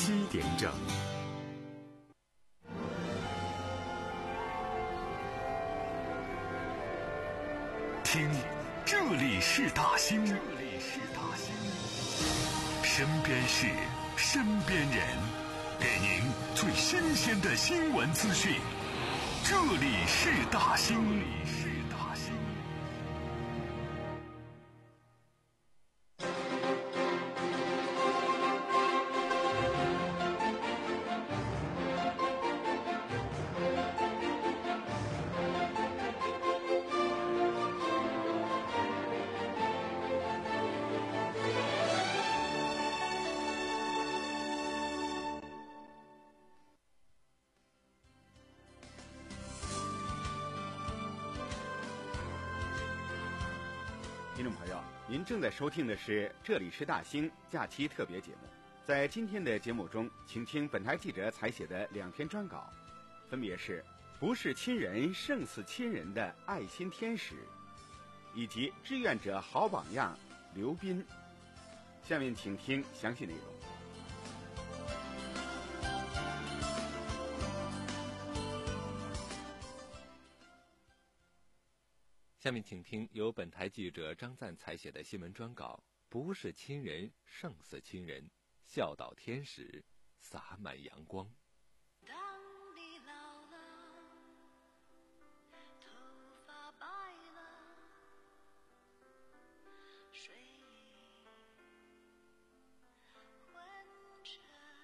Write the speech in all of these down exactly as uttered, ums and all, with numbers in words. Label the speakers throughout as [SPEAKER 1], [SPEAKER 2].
[SPEAKER 1] 七点整。听，这里是大兴，这里是大兴，身边事，身边人，给您最新鲜的新闻资讯。这里是大兴，这里是大兴。
[SPEAKER 2] 听众朋友，您正在收听的是这里是大兴假期特别节目。在今天的节目中，请听本台记者采写的两篇专稿，分别是不是亲人胜似亲人的爱心天使，以及志愿者好榜样刘斌。下面请听详细内容。
[SPEAKER 3] 下面请听由本台记者张赞采写的新闻专稿，不是亲人胜似亲人，孝道天使洒满阳光。
[SPEAKER 4] 当你老了，头发白了，睡意昏沉。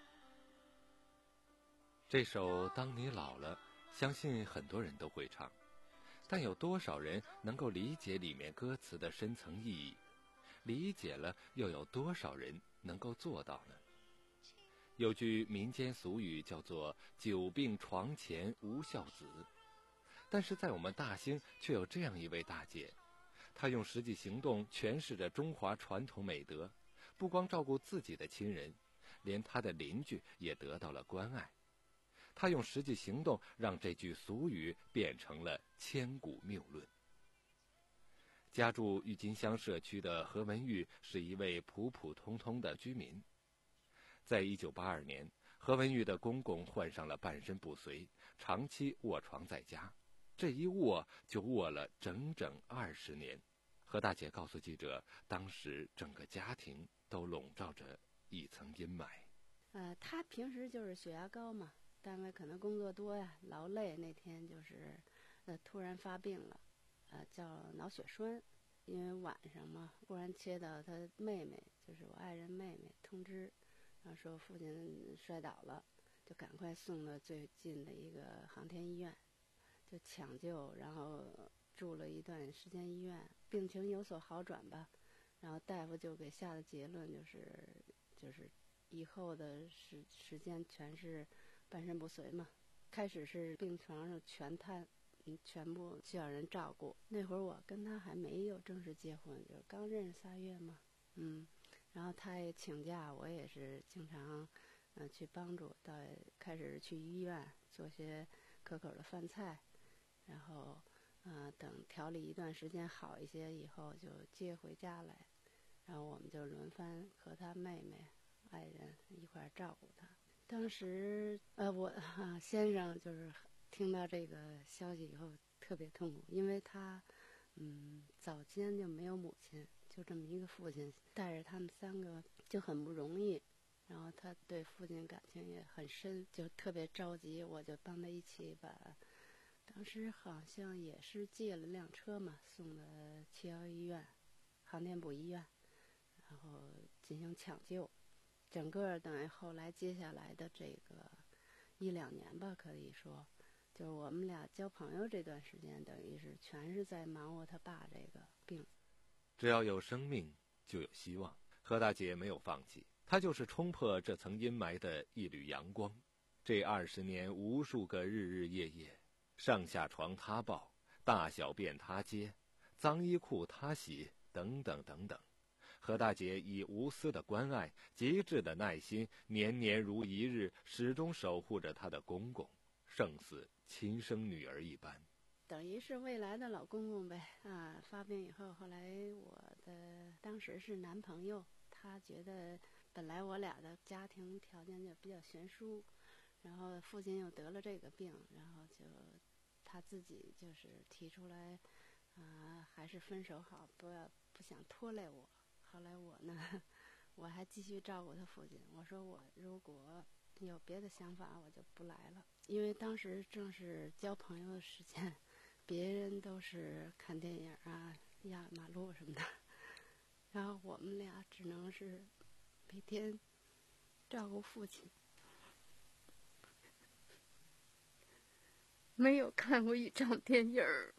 [SPEAKER 3] 这首《当你老了》，相信很多人都会唱，但有多少人能够理解里面歌词的深层意义？理解了，又有多少人能够做到呢？有句民间俗语叫做“久病床前无孝子”，但是在我们大兴却有这样一位大姐，她用实际行动诠释着中华传统美德，不光照顾自己的亲人，连她的邻居也得到了关爱。他用实际行动让这句俗语变成了千古谬论。家住郁金香社区的何文玉是一位普普通通的居民。在一九八二年，何文玉的公公患上了半身不遂，长期卧床在家，这一卧就卧了整整二十年。何大姐告诉记者，当时整个家庭都笼罩着一层阴霾。
[SPEAKER 5] 呃，他平时就是血压高嘛，单位可能工作多呀，劳累，那天就是呃突然发病了，呃叫脑血栓，因为晚上嘛，忽然切到他妹妹，就是我爱人妹妹通知，然后说父亲摔倒了，就赶快送到最近的一个航天医院，就抢救，然后住了一段时间医院，病情有所好转吧，然后大夫就给下的结论就是就是以后的时时间全是半身不遂嘛，开始是病床上全瘫，嗯，全部需要人照顾。那会儿我跟他还没有正式结婚，就是刚认识仨月嘛，嗯，然后他也请假，我也是经常，嗯、呃，去帮助。到开始去医院做些可口的饭菜，然后，呃，等调理一段时间好一些以后，就接回家来，然后我们就轮番和他妹妹、爱人一块儿照顾他。当时，呃，我、啊、先生就是听到这个消息以后特别痛苦，因为他，嗯，早间就没有母亲，就这么一个父亲带着他们三个就很不容易，然后他对父亲感情也很深，就特别着急，我就帮他一起把，当时好像也是借了辆车嘛，送到七幺医院、航天部医院，然后进行抢救。整个等于后来接下来的这个一两年吧，可以说，就是我们俩交朋友这段时间，等于是全是在忙活他爸这个病。
[SPEAKER 3] 只要有生命，就有希望。何大姐没有放弃，她就是冲破这层阴霾的一缕阳光。这二十年，无数个日日夜夜，上下床她抱，大小便她接，脏衣裤她洗，等等等等。何大姐以无私的关爱、极致的耐心，年年如一日，始终守护着她的公公，胜似亲生女儿一般。
[SPEAKER 5] 等于是未来的老公公呗啊！发病以后，后来我的当时是男朋友，他觉得本来我俩的家庭条件就比较悬殊，然后父亲又得了这个病，然后就他自己就是提出来，啊、呃，还是分手好，不要不想拖累我。后来我呢，我还继续照顾他父亲。我说我如果有别的想法，我就不来了，因为当时正是交朋友的时间，别人都是看电影啊、压马路什么的，然后我们俩只能是每天照顾父亲。没有看过一场电影儿，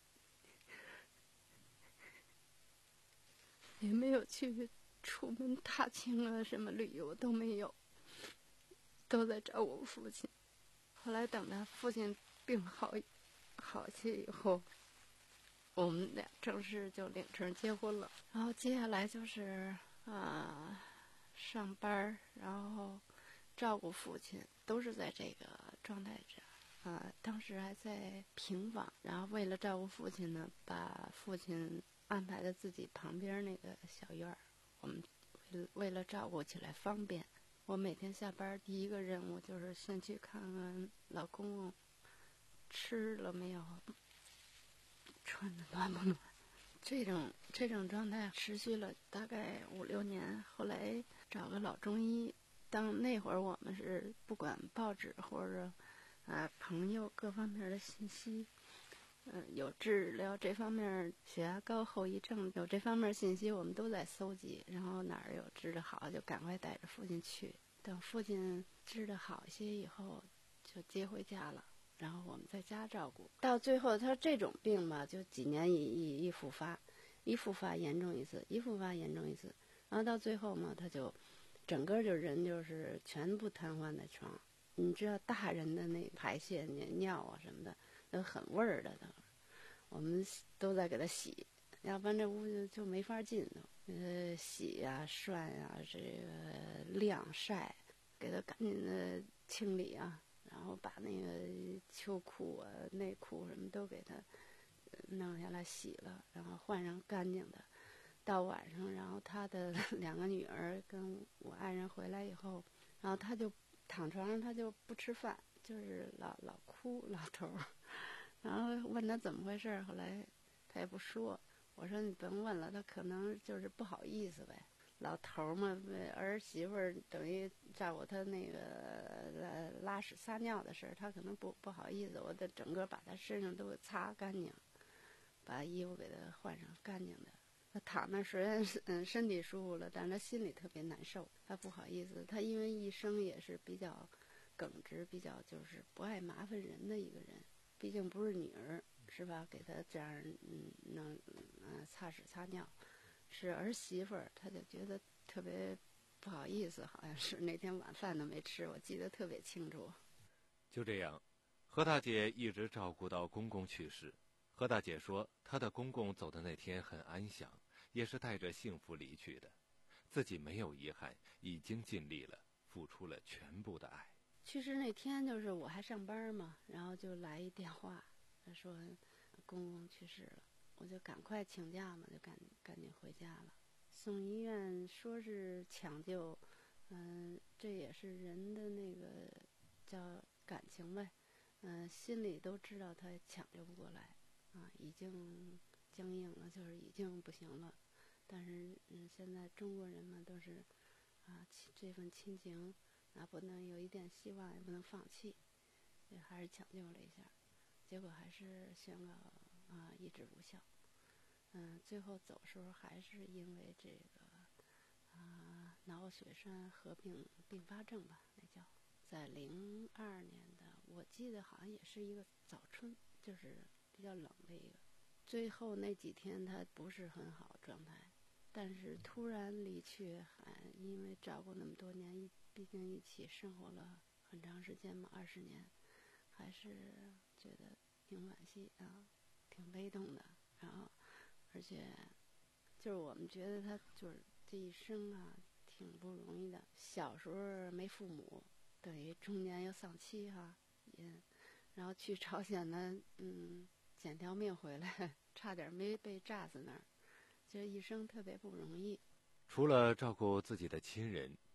[SPEAKER 5] 也没有去出门踏青啊，什么旅游都没有，都在照顾父亲。后来等他父亲病好好些以后，我们俩正式就领证结婚了。然后接下来就是啊、呃、上班，然后照顾父亲，都是在这个状态下。啊、呃，当时还在平房，然后为了照顾父亲呢，把父亲安排在自己旁边那个小院儿。我们为为了照顾起来方便，我每天下班第一个任务就是先去看看老公公吃了没有，穿的暖不暖。这种这种状态持续了大概五六年，后来找个老中医。当那会儿我们是不管报纸或者啊，朋友各方面的信息，嗯、呃，有治疗这方面血压高后遗症，有这方面信息，我们都在搜集。然后哪儿有治得好，就赶快带着父亲去。等父亲治得好些以后，就接回家了。然后我们在家照顾。到最后，他这种病吧，就几年一一一复发，一复发严重一次，一复发严重一次。然后到最后嘛，他就整个就人就是全部瘫痪在床。你知道大人的那排泄尿啊什么的都很味儿的，都我们都在给他洗，要不然这屋就就没法进都。呃，洗呀、涮呀、这个晾晒，给他赶紧的清理啊，然后把那个秋裤啊、内裤什么都给他弄下来洗了，然后换上干净的。到晚上，然后他的两个女儿跟我爱人回来以后，然后他就躺床上，他就不吃饭，就是老老哭，老头儿。然后问他怎么回事，后来他也不说。我说你甭问了，他可能就是不好意思呗。老头儿嘛，儿媳妇儿等于照顾他那个拉屎撒尿的事儿，他可能不不好意思。我得整个把他身上都给擦干净，把衣服给他换上干净的。他躺那虽然嗯身体舒服了，但是他心里特别难受，他不好意思。他因为一生也是比较耿直，比较就是不爱麻烦人的一个人，毕竟不是女儿是吧？给他这样嗯能嗯擦屎擦尿，是儿媳妇儿，他就觉得特别不好意思，好像是那天晚饭都没吃，我记得特别清楚。
[SPEAKER 3] 就这样，何大姐一直照顾到公公去世。何大姐说，她的公公走的那天很安详，也是带着幸福离去的，自己没有遗憾，已经尽力了，付出了全部的爱。
[SPEAKER 5] 去世那天就是我还上班嘛，然后就来一电话，他说公公去世了，我就赶快请假嘛，就赶赶紧回家了。送医院说是抢救，嗯、呃，这也是人的那个叫感情呗，嗯、呃，心里都知道他抢救不过来，啊，已经僵硬了，就是已经不行了。但是嗯，现在中国人嘛都是啊，这份亲情。啊，不能有一点希望，也不能放弃，也还是抢救了一下，结果还是宣告啊医治无效。嗯，最后走时候还是因为这个啊脑血栓合并并发症吧，那叫在零二年的，我记得好像也是一个早春，就是比较冷的一个。最后那几天他不是很好状态，但是突然离去，还因为照顾那么多年一。毕竟一起生活了很长时间嘛，二十年，还是觉得挺惋惜啊，挺悲痛的。然后，而且就是我们觉得他就是这一生啊，挺不容易的。小时候没父母，等于中年又丧妻哈、啊，也，然后去朝鲜呢，嗯，捡条命回来，差点没被炸死那儿，这一生特别不容易。
[SPEAKER 3] 除了照顾自己的亲人，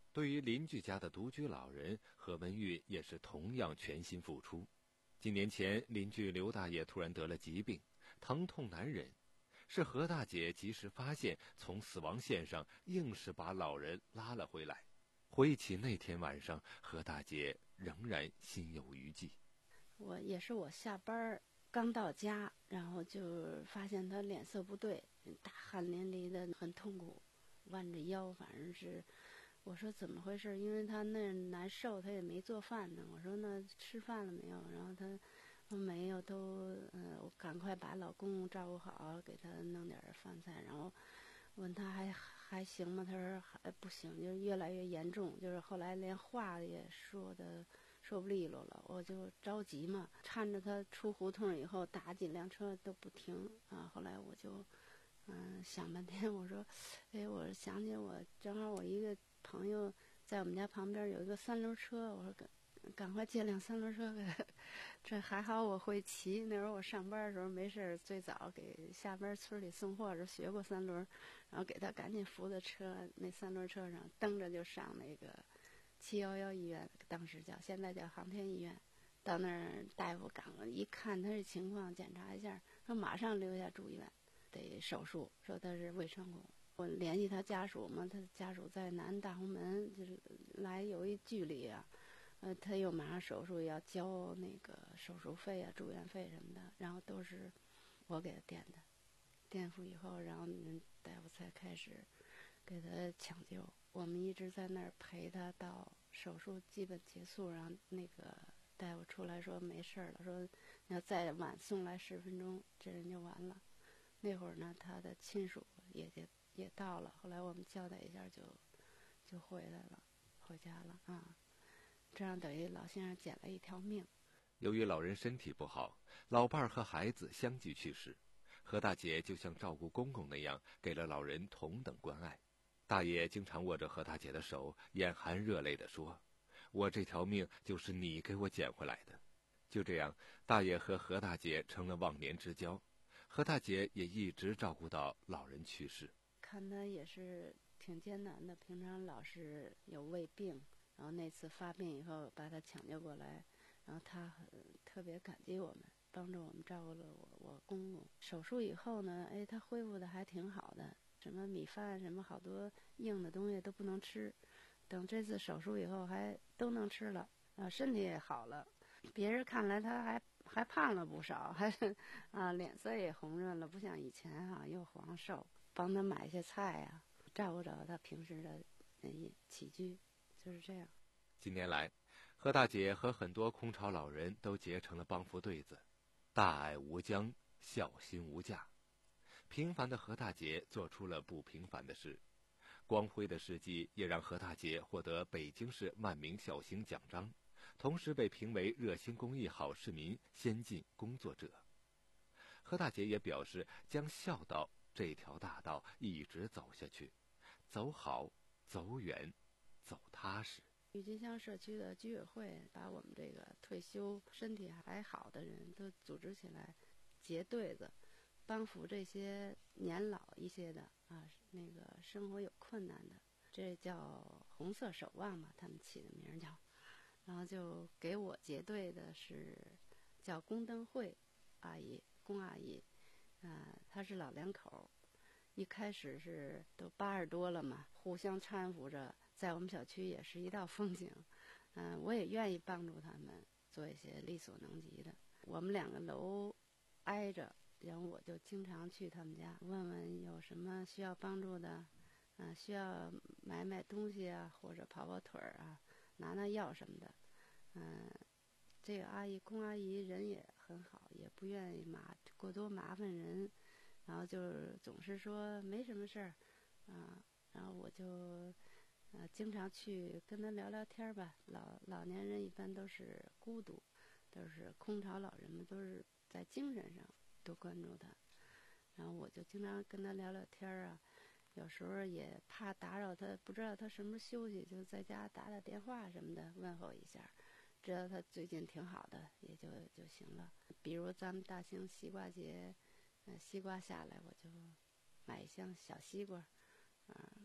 [SPEAKER 3] 对于邻居家的独居老人，何文玉也是同样全心付出。几年前，邻居刘大爷突然得了疾病，疼痛难忍，是何大姐及时发现，从死亡线上硬是把老人拉了回来。回忆起那天晚上，何大姐仍然心有余悸。
[SPEAKER 5] 我也是我下班刚到家，然后就发现他脸色不对，大汗淋漓的，很痛苦，弯着腰，反正是，我说怎么回事？因为他那难受，他也没做饭呢。我说那吃饭了没有？然后他说没有，都呃，我赶快把老公公照顾好，给他弄点饭菜，然后问他还还行吗？他说还不行，就是越来越严重，就是后来连话也说的。说不利落了，我就着急嘛，搀着他出胡同以后，打几辆车都不停啊。后来我就，嗯，想半天，我说，哎，我想起我正好我一个朋友在我们家旁边有一个三轮车，我说赶赶快借辆三轮车给，这还好我会骑。那会儿我上班的时候没事，最早给下边村里送货时学过三轮，然后给他赶紧扶在车那三轮车上，蹬着就上那个。七一一医院，当时叫，现在叫航天医院。到那儿大夫赶了一看他这情况，检查一下，说马上留下住院，得手术，说他是胃穿孔。我联系他家属嘛，他家属在南大红门，就是来有一距离啊，呃，他又马上手术要交那个手术费啊、住院费什么的，然后都是我给他垫的，垫付以后，然后大夫才开始给他抢救。我们一直在那儿陪他到手术基本结束，然后那个大夫出来说没事了，说要再晚送来十分钟，这人就完了。那会儿呢，他的亲属也也也到了，后来我们交代一下就就回来了，回家了啊。这样等于老先生捡了一条命。
[SPEAKER 3] 由于老人身体不好，老伴儿和孩子相继去世，何大姐就像照顾公公那样，给了老人同等关爱。大爷经常握着何大姐的手，眼含热泪地说：“我这条命就是你给我捡回来的。”就这样，大爷和何大姐成了忘年之交。何大姐也一直照顾到老人去世。
[SPEAKER 5] 看他也是挺艰难的，平常老是有胃病，然后那次发病以后把他抢救过来，然后他很特别感激我们，帮助我们照顾了我我公公。手术以后呢，哎，他恢复的还挺好的。什么米饭什么好多硬的东西都不能吃，等这次手术以后还都能吃了啊，身体也好了。别人看来他还还胖了不少，还啊脸色也红润了，不像以前哈、啊、又黄瘦。帮他买些菜啊，照顾着他平时的起居，就是这样。
[SPEAKER 3] 近年来，何大姐和很多空巢老人都结成了帮扶对子，大爱无疆，孝心无价。平凡的何大姐做出了不平凡的事，光辉的事迹也让何大姐获得北京市万名孝星奖章，同时被评为热心公益好市民、先进工作者。何大姐也表示，将孝道这条大道一直走下去，走好、走远、走踏实。
[SPEAKER 5] 郁金香社区的居委会把我们这个退休、身体还好的人都组织起来，结对子。帮扶这些年老一些的啊，那个生活有困难的，这叫红色守望嘛，他们起的名叫。然后就给我结对的是叫龚登慧阿姨，龚阿姨，啊、呃，她是老两口，一开始是都八十多了嘛，互相搀扶着，在我们小区也是一道风景。嗯、呃，我也愿意帮助他们做一些力所能及的。我们两个楼挨着。然后我就经常去他们家问问有什么需要帮助的，嗯、呃，需要买买东西啊，或者跑跑腿儿啊，拿拿药什么的。嗯、呃，这个阿姨龚阿姨人也很好，也不愿意麻过多麻烦人，然后就是总是说没什么事儿，啊、呃，然后我就呃经常去跟她聊聊天吧。老老年人一般都是孤独，都是空巢老人们，都是在精神上。多关注他，然后我就经常跟他聊聊天啊，有时候也怕打扰他，不知道他什么时候休息，就在家打打电话什么的问候一下，知道他最近挺好的也就就行了。比如咱们大兴西瓜节，呃，西瓜下来我就买一箱小西瓜，嗯、呃，给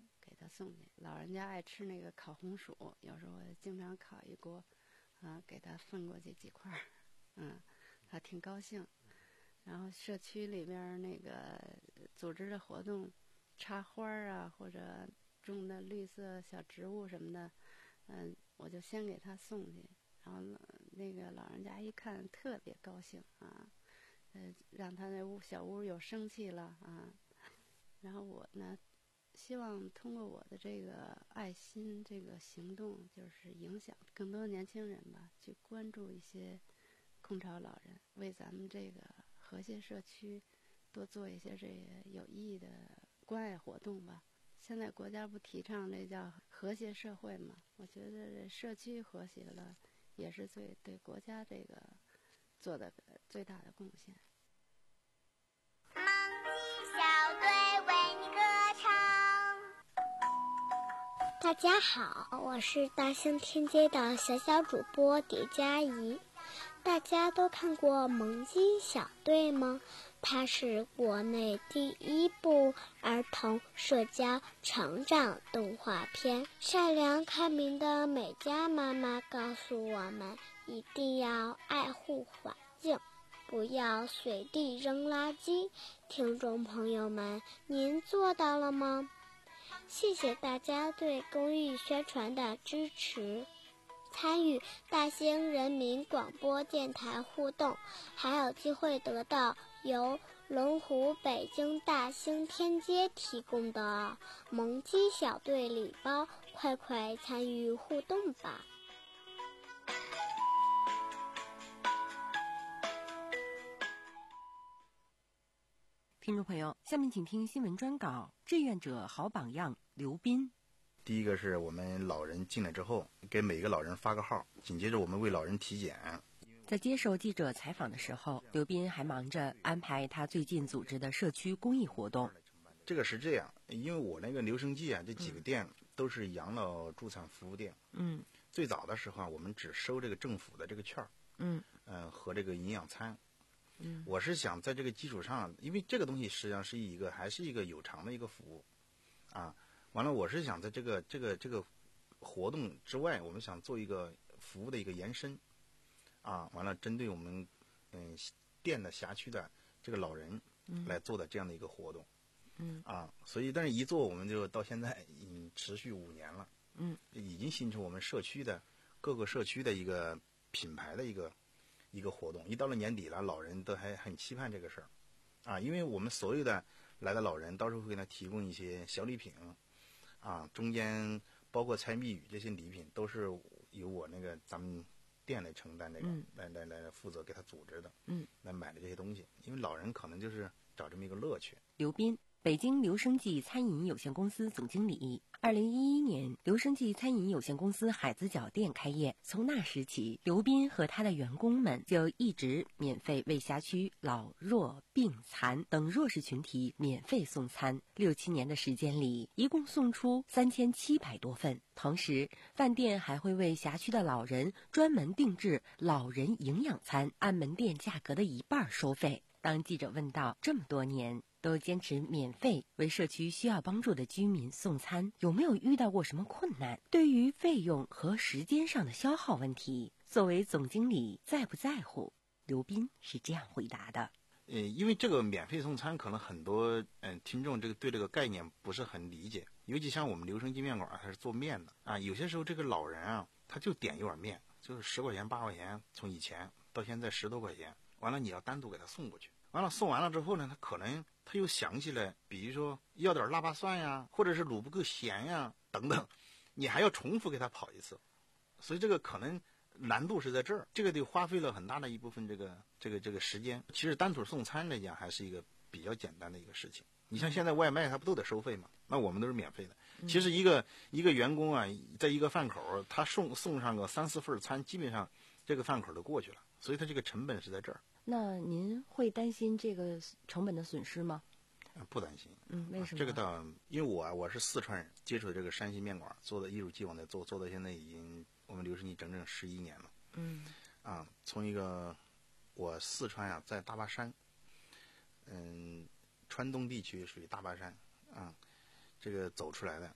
[SPEAKER 5] 他送去。老人家爱吃那个烤红薯，有时候我经常烤一锅，啊，给他分过去几块儿，嗯，他挺高兴。然后社区里边那个组织的活动，插花啊或者种的绿色小植物什么的，嗯，我就先给他送去。然后那个老人家一看特别高兴啊，呃，让他那屋小屋有生气了啊。然后我呢，希望通过我的这个爱心这个行动，就是影响更多年轻人吧，去关注一些空巢老人，为咱们这个和谐社区多做一些这个有意义的关爱活动吧。现在国家不提倡这叫和谐社会嘛？我觉得这社区和谐了，也是最对国家这个做的最大的贡献。
[SPEAKER 6] 梦鸡小队为你歌唱。大家好，我是大兴天街的小小主播蝶佳怡。大家都看过《萌鸡小队》吗？它是国内第一部儿童社交成长动画片。善良开明的美嘉妈妈告诉我们，一定要爱护环境，不要随地扔垃圾。听众朋友们，您做到了吗？谢谢大家对公益宣传的支持。参与大兴人民广播电台互动，还有机会得到由龙湖北京大兴天街提供的萌鸡小队礼包，快快参与互动吧！
[SPEAKER 7] 听众朋友，下面请听新闻专稿：志愿者好榜样刘斌。
[SPEAKER 8] 第一个是我们老人进来之后，给每个老人发个号，紧接着我们为老人体检。
[SPEAKER 7] 在接受记者采访的时候，刘斌还忙着安排他最近组织的社区公益活动。
[SPEAKER 8] 这个是这样，因为我那个留声记啊，这几个店都是养老助残服务店。
[SPEAKER 7] 嗯，
[SPEAKER 8] 最早的时候啊，我们只收这个政府的这个券儿。
[SPEAKER 7] 嗯，
[SPEAKER 8] 呃，和这个营养餐。
[SPEAKER 7] 嗯，
[SPEAKER 8] 我是想在这个基础上，因为这个东西实际上是一个还是一个有偿的一个服务，啊。完了，我是想在这个这个这个活动之外，我们想做一个服务的一个延伸，啊，完了，针对我们嗯店的辖区的这个老人来做的这样的一个活动，
[SPEAKER 7] 嗯
[SPEAKER 8] 啊，所以但是一做我们就到现在已经持续五年了，
[SPEAKER 7] 嗯，
[SPEAKER 8] 已经形成我们社区的各个社区的一个品牌的一个一个活动。一到了年底了，老人都还很期盼这个事儿，啊，因为我们所有的来的老人，到时候会给他提供一些小礼品。啊，中间包括猜谜语这些礼品都是由我那个咱们店来承担这个，
[SPEAKER 7] 嗯、
[SPEAKER 8] 来来来负责给他组织的，
[SPEAKER 7] 嗯，
[SPEAKER 8] 来买的这些东西，因为老人可能就是找这么一个乐趣。
[SPEAKER 7] 刘斌，北京留声记餐饮有限公司总经理。二零一一年，留声记餐饮有限公司海子角店开业，从那时起，刘斌和他的员工们就一直免费为辖区老弱病残等弱势群体免费送餐。六七年的时间里，一共送出三千七百多份。同时，饭店还会为辖区的老人专门定制老人营养餐，按门店价格的一半收费。当记者问到，这么多年都坚持免费为社区需要帮助的居民送餐，有没有遇到过什么困难？对于费用和时间上的消耗问题，作为总经理在不在乎？刘斌是这样回答的。
[SPEAKER 8] 呃，因为这个免费送餐，可能很多嗯、呃、听众这个对这个概念不是很理解，尤其像我们留声记面馆，它是做面的啊，有些时候这个老人啊，他就点一碗面，就是十块钱八块钱，从以前到现在十多块钱，完了你要单独给他送过去，完了送完了之后呢，他可能他又想起来，比如说要点腊八蒜呀，或者是卤不够咸呀等等，你还要重复给他跑一次，所以这个可能难度是在这儿，这个得花费了很大的一部分这个这个这个时间。其实单纯送餐来讲，还是一个比较简单的一个事情。你像现在外卖，它不都得收费吗？那我们都是免费的。其实一个一个员工啊，在一个饭口，他送送上个三四份餐，基本上这个饭口都过去了，所以他这个成本是在这儿。
[SPEAKER 7] 那您会担心这个成本的损失吗？
[SPEAKER 8] 不担心。
[SPEAKER 7] 嗯，为什么？
[SPEAKER 8] 这个倒，因为我啊，我是四川人，接触的这个山西面馆，做的一如既往的做，做到现在已经我们留声记整整十一年了。
[SPEAKER 7] 嗯，
[SPEAKER 8] 啊，从一个我四川啊，在大巴山，嗯，川东地区属于大巴山啊，这个走出来的，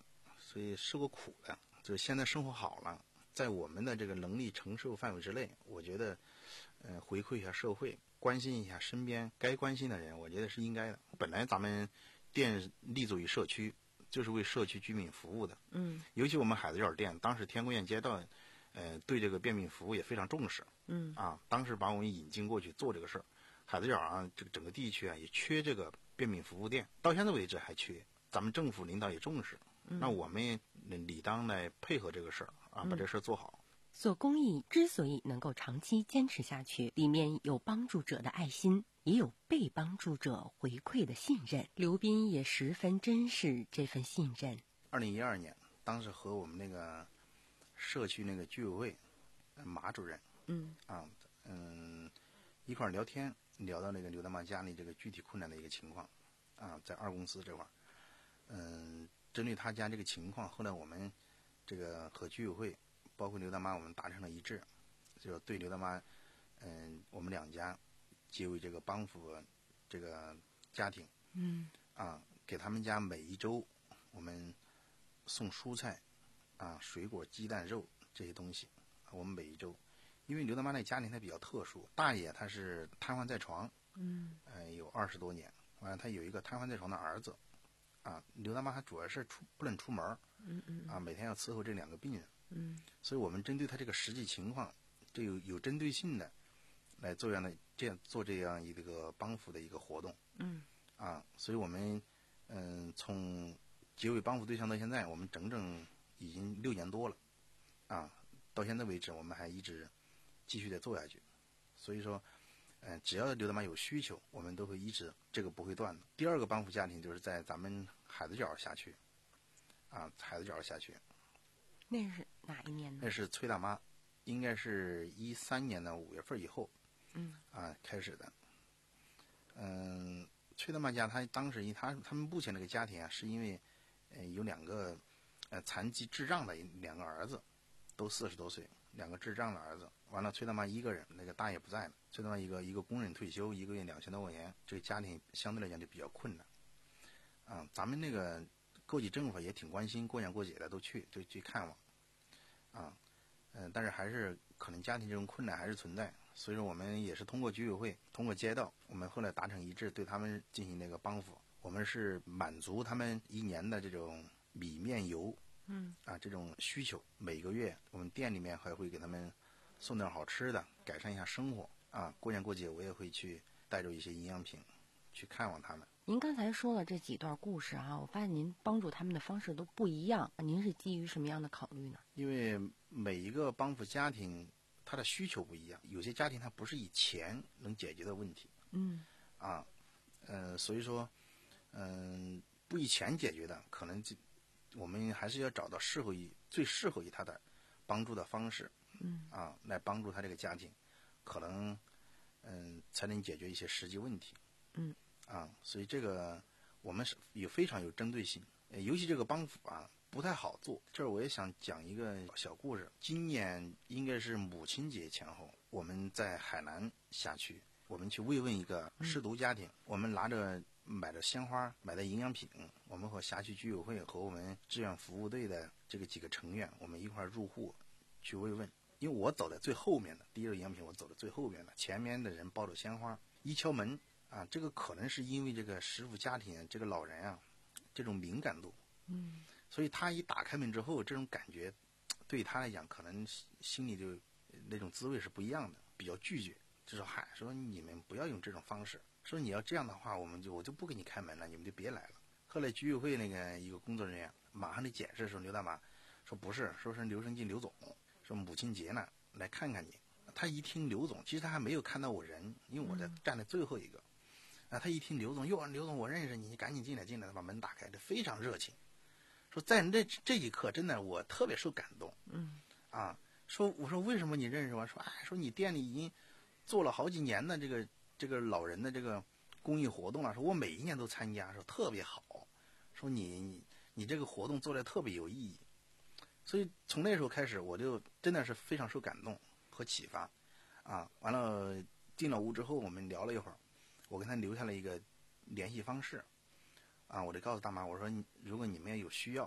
[SPEAKER 8] 所以吃过苦的，就是现在生活好了，在我们的这个能力承受范围之内，我觉得，呃，回馈一下社会，关心一下身边该关心的人，我觉得是应该的。本来咱们店立足于社区，就是为社区居民服务的。
[SPEAKER 7] 嗯，
[SPEAKER 8] 尤其我们海子角店，当时天宫苑街道，呃，对这个便民服务也非常重视。
[SPEAKER 7] 嗯，
[SPEAKER 8] 啊，当时把我们引进过去做这个事儿。海子角啊，这个整个地区啊，也缺这个便民服务店，到现在为止还缺。咱们政府领导也重视，
[SPEAKER 7] 嗯、
[SPEAKER 8] 那我们理当来配合这个事儿啊，把这事儿做好。
[SPEAKER 7] 做公益之所以能够长期坚持下去，里面有帮助者的爱心，也有被帮助者回馈的信任。刘斌也十分珍视这份信任。
[SPEAKER 8] 二零一二年，当时和我们那个社区那个居委会马主任，
[SPEAKER 7] 嗯
[SPEAKER 8] 啊嗯一块儿聊天，聊到那个刘大妈家里这个具体困难的一个情况，啊，在二公司这块儿，嗯，针对他家这个情况，后来我们这个和居委会，包括刘大妈，我们达成了一致，就是对刘大妈，嗯，我们两家结为这个帮扶这个家庭，
[SPEAKER 7] 嗯，
[SPEAKER 8] 啊，给他们家每一周我们送蔬菜，啊，水果、鸡蛋、肉这些东西，我们每一周，因为刘大妈那家庭她比较特殊，大爷他是瘫痪在床，
[SPEAKER 7] 嗯，
[SPEAKER 8] 呃，有二十多年，完了他有一个瘫痪在床的儿子。啊，刘大妈她主要是出不能出门，
[SPEAKER 7] 嗯嗯，
[SPEAKER 8] 啊，每天要伺候这两个病人，
[SPEAKER 7] 嗯，
[SPEAKER 8] 所以我们针对他这个实际情况，就有有针对性的来做样的这样做这样一个帮扶的一个活动，
[SPEAKER 7] 嗯，
[SPEAKER 8] 啊，所以我们嗯从结为帮扶对象到现在，我们整整已经六年多了，啊，到现在为止我们还一直继续的做下去，所以说。嗯、呃，只要刘大妈有需求，我们都会一直这个不会断的。第二个帮扶家庭就是在咱们海子角辖区，啊，海子角辖区。
[SPEAKER 7] 那是哪一年呢？
[SPEAKER 8] 那是崔大妈，应该是一三年的五月份以后，
[SPEAKER 7] 嗯，
[SPEAKER 8] 啊开始的。嗯，崔大妈家她当时他他们目前这个家庭啊，是因为，呃，有两个，呃，残疾智障的两个儿子，都四十多岁。两个智障的儿子，完了崔大妈一个人，那个大爷不在了，崔大妈一个一个工人退休，一个月两千多块钱，这个家庭相对来讲就比较困难。啊，咱们那个各级政府也挺关心，过年过节的都去就去看望。啊，嗯、呃，但是还是可能家庭这种困难还是存在，所以说我们也是通过居委会，通过街道，我们后来达成一致，对他们进行那个帮扶。我们是满足他们一年的这种米面油。
[SPEAKER 7] 嗯
[SPEAKER 8] 啊，这种需求，每个月我们店里面还会给他们送点好吃的，改善一下生活啊。过年过节我也会去带着一些营养品去看望他们。
[SPEAKER 7] 您刚才说了这几段故事啊，我发现您帮助他们的方式都不一样，您是基于什么样的考虑呢？
[SPEAKER 8] 因为每一个帮扶家庭他的需求不一样，有些家庭他不是以钱能解决的问题，
[SPEAKER 7] 嗯
[SPEAKER 8] 啊，呃，所以说，嗯、呃，不以钱解决的，可能就。我们还是要找到适合于最适合于他的帮助的方式，
[SPEAKER 7] 嗯
[SPEAKER 8] 啊，来帮助他这个家庭，可能嗯才能解决一些实际问题，
[SPEAKER 7] 嗯
[SPEAKER 8] 啊，所以这个我们是有非常有针对性，尤其这个帮扶啊不太好做。这儿我也想讲一个小故事。今年应该是母亲节前后，我们在海南辖区，我们去慰问一个失独家庭，嗯、我们拿着。买的鲜花，买的营养品，我们和辖区居委会和我们志愿服务队的这个几个成员，我们一块入户去慰问。因为我走在最后面的，第一个营养品我走在最后面的，前面的人抱着鲜花，一敲门啊，这个可能是因为这个师傅家庭这个老人啊，这种敏感度，
[SPEAKER 7] 嗯，
[SPEAKER 8] 所以他一打开门之后，这种感觉对他来讲，可能心里就那种滋味是不一样的，比较拒绝，就说嗨，说你们不要用这种方式。说你要这样的话，我们就我就不给你开门了，你们就别来了。后来居委会那个一个工作人员马上就解释说，刘大妈说不是，说是刘生进刘总，说母亲节呢来看看你。他一听刘总，其实他还没有看到我人，因为我在站在最后一个。啊，他一听刘总，哟，刘总我认识你，你赶紧进来进来，把门打开，这非常热情。说在那这一刻，真的我特别受感动。
[SPEAKER 7] 嗯，
[SPEAKER 8] 啊，说我说为什么你认识我？说哎，说你店里已经做了好几年的这个。这个老人的这个公益活动了，说我每一年都参加，说特别好，说你你你这个活动做得特别有意义，所以从那时候开始，我就真的是非常受感动和启发，啊，完了进了屋之后，我们聊了一会儿，我跟他留下了一个联系方式，啊，我就告诉大妈，我说如果你们有需要，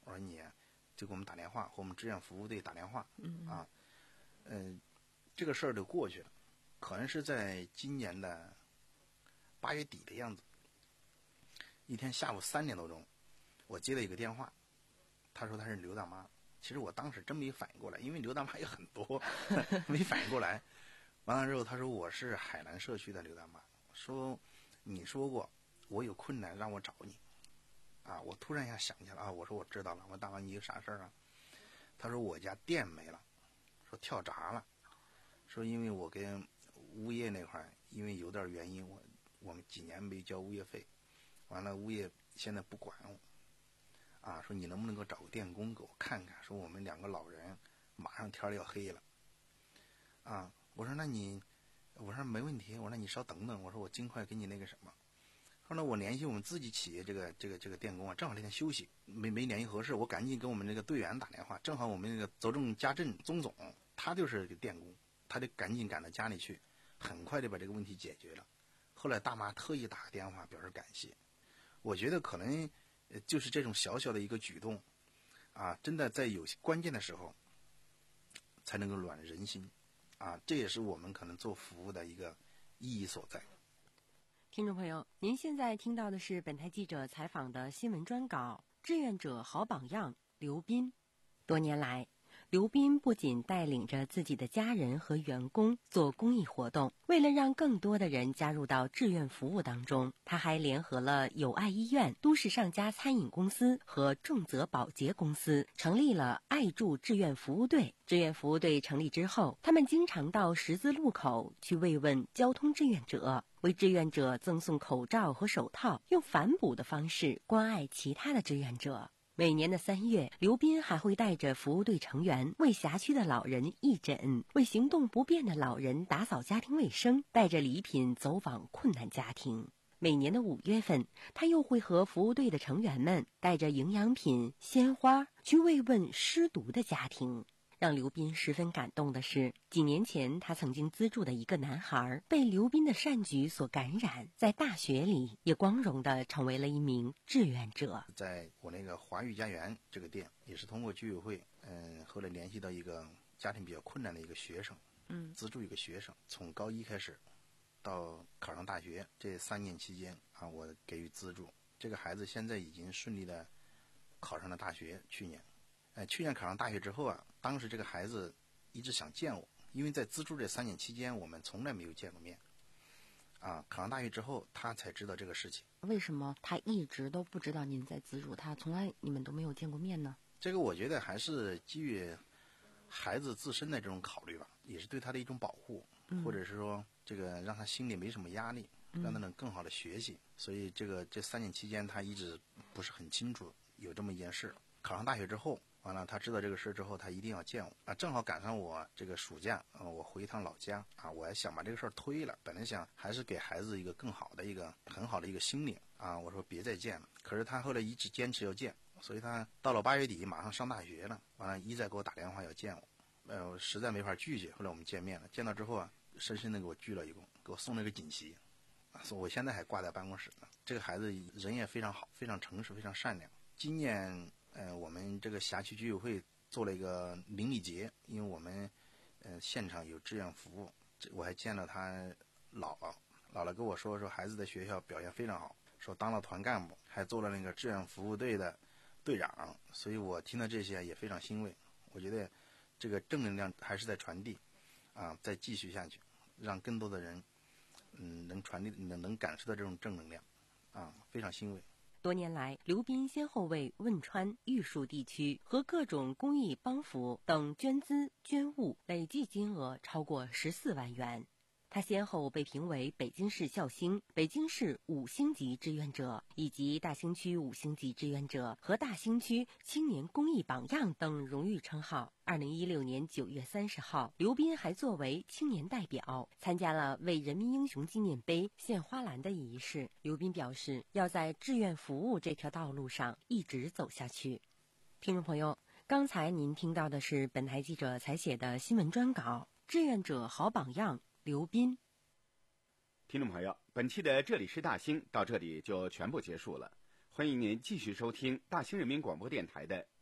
[SPEAKER 8] 我说你就给我们打电话，和我们志愿服务队打电话，
[SPEAKER 7] 嗯
[SPEAKER 8] 啊，嗯、呃，这个事儿就过去了，可能是在今年的八月底的样子。一天下午三点多钟，我接了一个电话，他说他是刘大妈。其实我当时真没反应过来，因为刘大妈有很多，没反应过来。完了之后，他说我是海南社区的刘大妈，说你说过我有困难让我找你，啊，我突然一下想起来啊，我说我知道了，我说大妈你有啥事儿啊？他说我家店没了，说跳闸了，说因为我跟物业那块儿因为有点原因，我我们几年没交物业费，完了物业现在不管我。啊，说你能不能够找个电工给我看看？说我们两个老人马上天要黑了。啊，我说那你，我说没问题，我说那你稍等等，我说我尽快给你那个什么。后来我联系我们自己企业这个这个这个电工啊，正好那天休息，没没联系合适，我赶紧给我们那个队员打电话，正好我们那个邹正家镇宗总，他就是个电工，他就赶紧赶到家里去，很快就把这个问题解决了。后来大妈特意打个电话表示感谢，我觉得可能。就是这种小小的一个举动，啊，真的在有些关键的时候，才能够暖人心，啊，这也是我们可能做服务的一个意义所在。
[SPEAKER 7] 听众朋友，您现在听到的是本台记者采访的新闻专稿《志愿者好榜样》刘斌。多年来，刘斌不仅带领着自己的家人和员工做公益活动，为了让更多的人加入到志愿服务当中，他还联合了友爱医院、都市上家餐饮公司和重泽保洁公司，成立了爱助志愿服务队。志愿服务队成立之后，他们经常到十字路口去慰问交通志愿者，为志愿者赠送口罩和手套，用反哺的方式关爱其他的志愿者。每年的三月，刘斌还会带着服务队成员为辖区的老人义诊，为行动不便的老人打扫家庭卫生，带着礼品走访困难家庭。每年的五月份，他又会和服务队的成员们带着营养品、鲜花去慰问失独的家庭。让刘斌十分感动的是，几年前他曾经资助的一个男孩被刘斌的善举所感染，在大学里也光荣地成为了一名志愿者。
[SPEAKER 8] 在我那个华裕家园这个店，也是通过居委会，嗯，后来联系到一个家庭比较困难的一个学生，
[SPEAKER 7] 嗯，
[SPEAKER 8] 资助一个学生，从高一开始到考上大学这三年期间啊，我给予资助。这个孩子现在已经顺利的考上了大学，去年。呃，去年考上大学之后啊，当时这个孩子一直想见我，因为在资助这三年期间，我们从来没有见过面。啊，考上大学之后，他才知道这个事情。
[SPEAKER 7] 为什么他一直都不知道您在资助他，从来你们都没有见过面呢？
[SPEAKER 8] 这个我觉得还是基于孩子自身的这种考虑吧，也是对他的一种保护，
[SPEAKER 7] 嗯、
[SPEAKER 8] 或者是说这个让他心里没什么压力，让他能更好的学习。嗯、所以这个这三年期间，他一直不是很清楚有这么一件事。考上大学之后。完了，他知道这个事之后，他一定要见我啊！正好赶上我这个暑假，呃，我回一趟老家啊，我还想把这个事儿推了。本来想还是给孩子一个更好的一个很好的一个心灵啊，我说别再见了。可是他后来一直坚持要见，所以他到了八月底马上上大学了，完了一再给我打电话要见我，呃，我实在没法拒绝。后来我们见面了，见到之后啊，深深的给我鞠了一躬，给我送了个锦旗，啊，所以我现在还挂在办公室呢。这个孩子人也非常好，非常诚实，非常善良。今年。呃，我们这个辖区居委会做了一个邻里节，因为我们呃现场有志愿服务，我还见了他姥姥，姥姥跟我说说孩子在学校表现非常好，说当了团干部，还做了那个志愿服务队的队长，所以我听到这些也非常欣慰。我觉得这个正能量还是在传递，啊，再继续下去，让更多的人嗯能传递能能感受到这种正能量，啊，非常欣慰。
[SPEAKER 7] 多年来，刘斌先后为汶川、玉树地区和各种公益帮扶等捐资捐物，累计金额超过十四万元。他先后被评为北京市孝星、北京市五星级志愿者，以及大兴区五星级志愿者和大兴区青年公益榜样等荣誉称号。二零一六年九月三十号，刘斌还作为青年代表参加了为人民英雄纪念碑献花篮的仪式。刘斌表示，要在志愿服务这条道路上一直走下去。听众朋友，刚才您听到的是本台记者采写的新闻专稿《志愿者好榜样》。刘斌。
[SPEAKER 2] 听众朋友，本期的这里是大兴到这里就全部结束了，欢迎您继续收听大兴人民广播电台的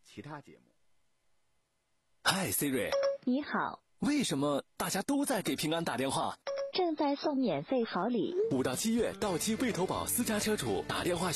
[SPEAKER 2] 其他节目。
[SPEAKER 9] 嗨 Siri，
[SPEAKER 10] 你好。
[SPEAKER 9] 为什么大家都在给平安打电话？
[SPEAKER 10] 正在送免费好礼。
[SPEAKER 9] 五到七月，到期未投保私家车主打电话